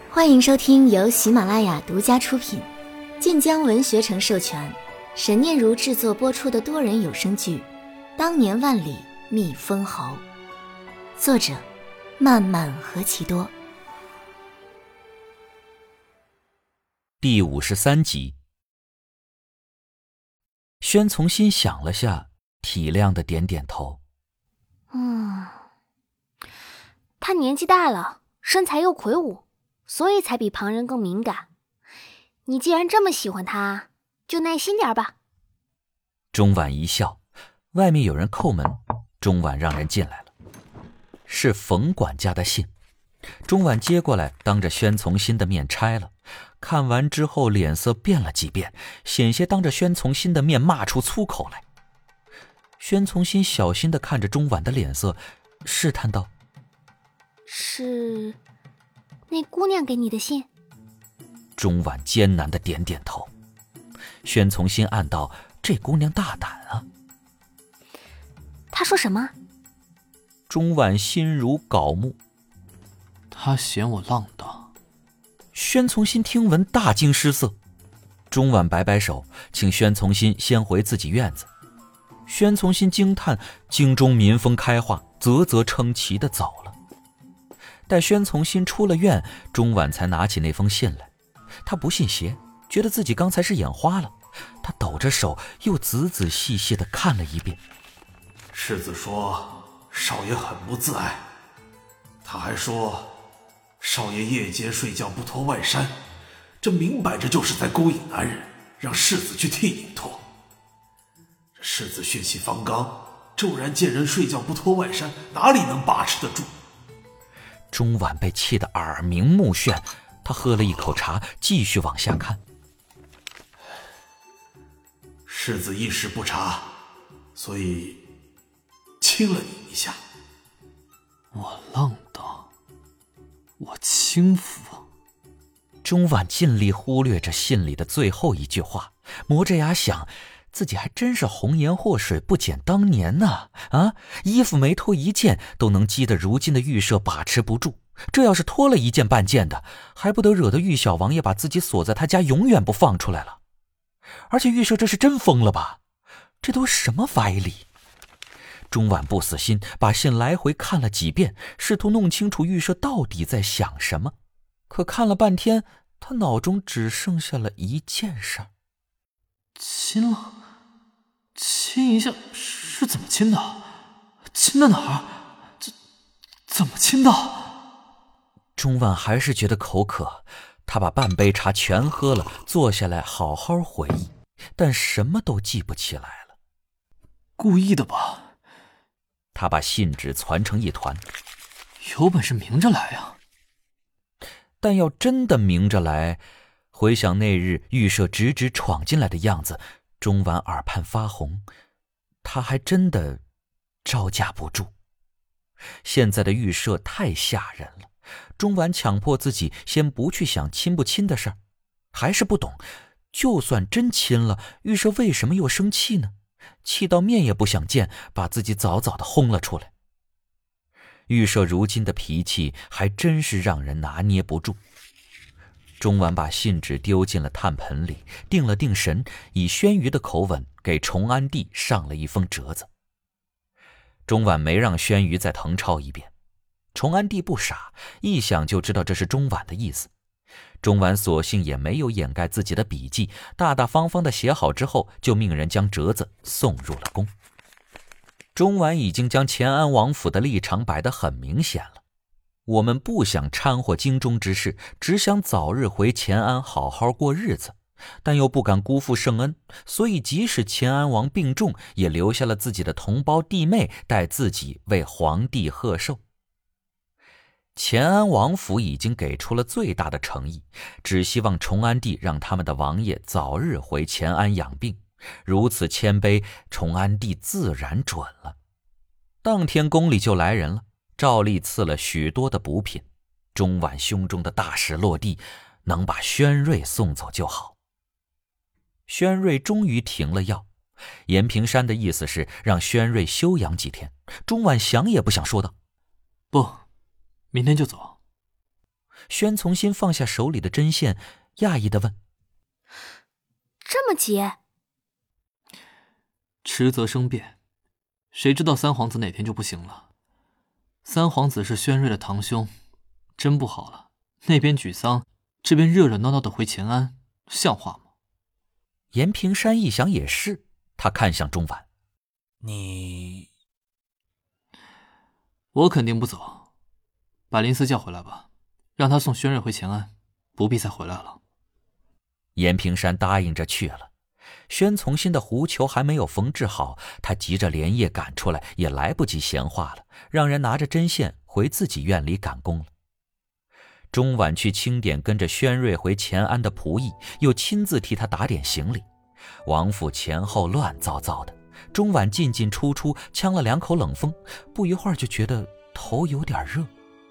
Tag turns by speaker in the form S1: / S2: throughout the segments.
S1: 欢迎收听由喜马拉雅独家出品，晋江文学城授权，沈念如制作播出的多人有声剧《当年万里觅封侯》，作者漫漫何其多。
S2: 第53集。宣从心想了下，体谅的点点头。
S3: 他年纪大了，身材又魁梧，所以才比旁人更敏感。你既然这么喜欢他，就耐心点吧。
S2: 钟婉一笑，外面有人叩门，钟婉让人进来了。是冯管家的信，钟婉接过来，当着宣从心的面拆了。看完之后脸色变了几变，险些当着宣从心的面骂出粗口来。宣从心小心地看着钟婉的脸色，试探道：
S3: 是那姑娘给你的信？
S2: 钟婉艰难地点点头。宣从心暗道，这姑娘大胆啊。
S3: 她说什么？
S2: 钟婉心如槁木。
S4: 她嫌我浪荡。
S2: 宣从心听闻大惊失色。钟婉摆摆手，请宣从心先回自己院子。宣从心惊叹京中民风开化，啧啧称奇地走了。待宣从心出了院，钟婉才拿起那封信来。他不信邪，觉得自己刚才是眼花了。他抖着手又仔仔细细地看了一遍。
S5: 世子说少爷很不自爱，他还说少爷夜间睡觉不脱外衫，这明摆着就是在勾引男人，让世子去替你脱。这世子血气方刚，骤然见人睡觉不脱外衫，哪里能把持得住？
S2: 钟婉被气得耳鸣目眩，他喝了一口茶，继续往下看。
S5: 世子一时不察，所以轻了你一下。
S4: 我浪荡，我轻浮。
S2: 钟婉尽力忽略着信里的最后一句话，磨着牙想，自己还真是红颜祸水不减当年呢。衣服没脱一件都能激得如今的御舍把持不住，这要是脱了一件半件的，还不得惹得御小王爷把自己锁在他家永远不放出来了。而且御舍这是真疯了吧？这都什么歪理？钟婉不死心，把信来回看了几遍，试图弄清楚御舍到底在想什么。可看了半天，他脑中只剩下了一件事。
S4: 亲了？亲一下是怎么亲的？亲的哪儿？怎么亲的？
S2: 钟婉还是觉得口渴，他把半杯茶全喝了，坐下来好好回忆，但什么都记不起来了。
S4: 故意的吧？
S2: 他把信纸攒成一团。
S4: 有本事明着来呀！
S2: 但要真的明着来，回想那日御舍直直闯进来的样子，钟婉耳畔发红，他还真的招架不住。现在的御舍太吓人了，钟婉强迫自己先不去想亲不亲的事儿，还是不懂，就算真亲了，御舍为什么又生气呢？气到面也不想见，把自己早早地轰了出来。御舍如今的脾气还真是让人拿捏不住。钟婉把信纸丢进了炭盆里，定了定神，以宣瑜的口吻给崇安帝上了一封折子。钟婉没让宣瑜再誊抄一遍，崇安帝不傻，一想就知道这是钟婉的意思。钟婉索性也没有掩盖自己的笔迹，大大方方地写好之后，就命人将折子送入了宫。钟婉已经将乾安王府的立场摆得很明显了，我们不想掺和京中之事，只想早日回乾安好好过日子，但又不敢辜负圣恩，所以即使乾安王病重，也留下了自己的同胞弟妹带自己为皇帝贺寿。乾安王府已经给出了最大的诚意，只希望崇安帝让他们的王爷早日回乾安养病，如此谦卑，崇安帝自然准了。当天宫里就来人了，照例赐了许多的补品。钟婉胸中的大石落地，能把宣瑞送走就好。宣瑞终于停了药，延平山的意思是让宣瑞休养几天。钟婉想也不想说道：
S4: 不，明天就走。
S2: 宣从新放下手里的针线，讶异地问：
S3: 这么急？
S4: 迟则生变，谁知道三皇子哪天就不行了？三皇子是宣瑞的堂兄，真不好了。那边举丧，这边热热闹闹的回乾安，像话吗？
S2: 严平山一想也是，他看向钟婉：
S4: 我肯定不走，把林思叫回来吧，让他送宣瑞回乾安，不必再回来了。
S2: 严平山答应着去了。宣从新的狐裘还没有缝制好，他急着连夜赶出来，也来不及闲话了，让人拿着针线回自己院里赶工了。钟婉去清点跟着宣瑞回乾安的仆役，又亲自替他打点行李。王府前后乱糟糟的，钟婉进进出出，呛了2口冷风，不一会儿就觉得头有点热。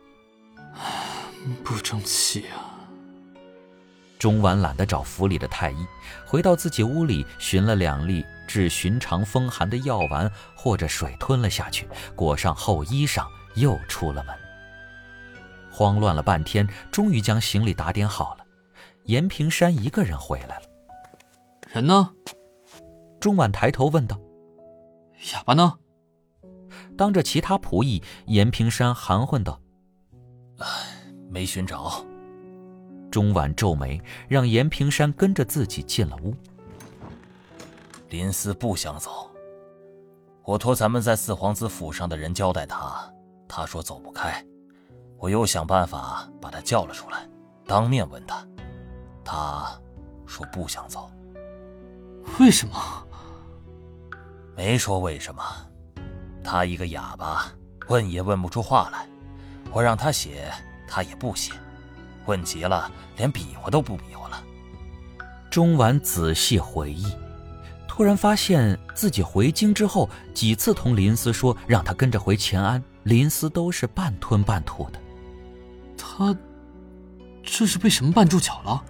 S4: 不争气啊！
S2: 钟婉懒得找府里的太医，回到自己屋里寻了2粒治寻常风寒的药丸，和着水吞了下去，裹上厚衣裳，又出了门。慌乱了半天，终于将行李打点好了。严平山一个人回来了。
S4: 人呢？
S2: 钟婉抬头问道。
S4: 哑巴呢？
S2: 当着其他仆役，严平山含混道：
S6: 没寻着。
S2: 钟婉皱眉，让严平山跟着自己进了屋。
S6: 林思不想走，我托咱们在四皇子府上的人交代他，他说走不开，我又想办法把他叫了出来，当面问他，他说不想走。
S4: 为什么？
S6: 没说为什么，他一个哑巴，问也问不出话来，我让他写，他也不写，问急了，连比划都不比划了。
S2: 钟婉仔细回忆，突然发现自己回京之后几次同林思说让他跟着回乾安，林思都是半吞半吐的。
S4: 他这是被什么绊住脚了？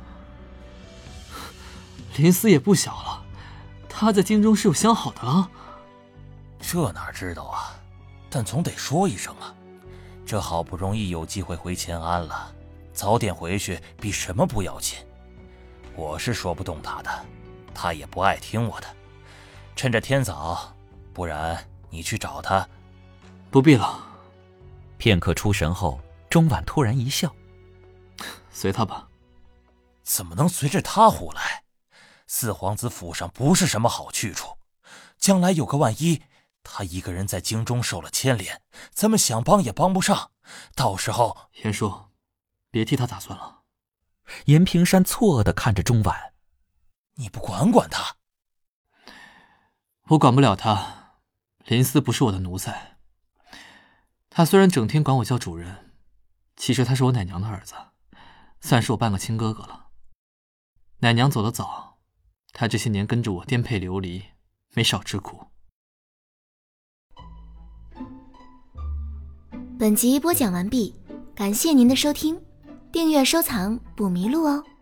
S4: 林思也不小了，他在京中是有相好的了。
S6: 这哪知道啊，但总得说一声啊，这好不容易有机会回乾安了，早点回去比什么不要紧。我是说不动他的，他也不爱听我的。趁着天早，不然你去找他。
S4: 不必了。
S2: 片刻出神后，钟婉突然一笑：
S4: 随他吧。
S6: 怎么能随着他胡来？四皇子府上不是什么好去处，将来有个万一，他一个人在京中受了牵连，咱们想帮也帮不上，到时候……
S4: 严叔，别替他打算了。
S2: 严平山错愕地看着钟婉：
S6: 你不管管他？
S4: 我管不了他，林思不是我的奴才。他虽然整天管我叫主人，其实他是我奶娘的儿子，算是我半个亲哥哥了。奶娘走得早，他这些年跟着我颠沛流离，没少吃苦。
S1: 本集播讲完毕，感谢您的收听，订阅收藏不迷路哦。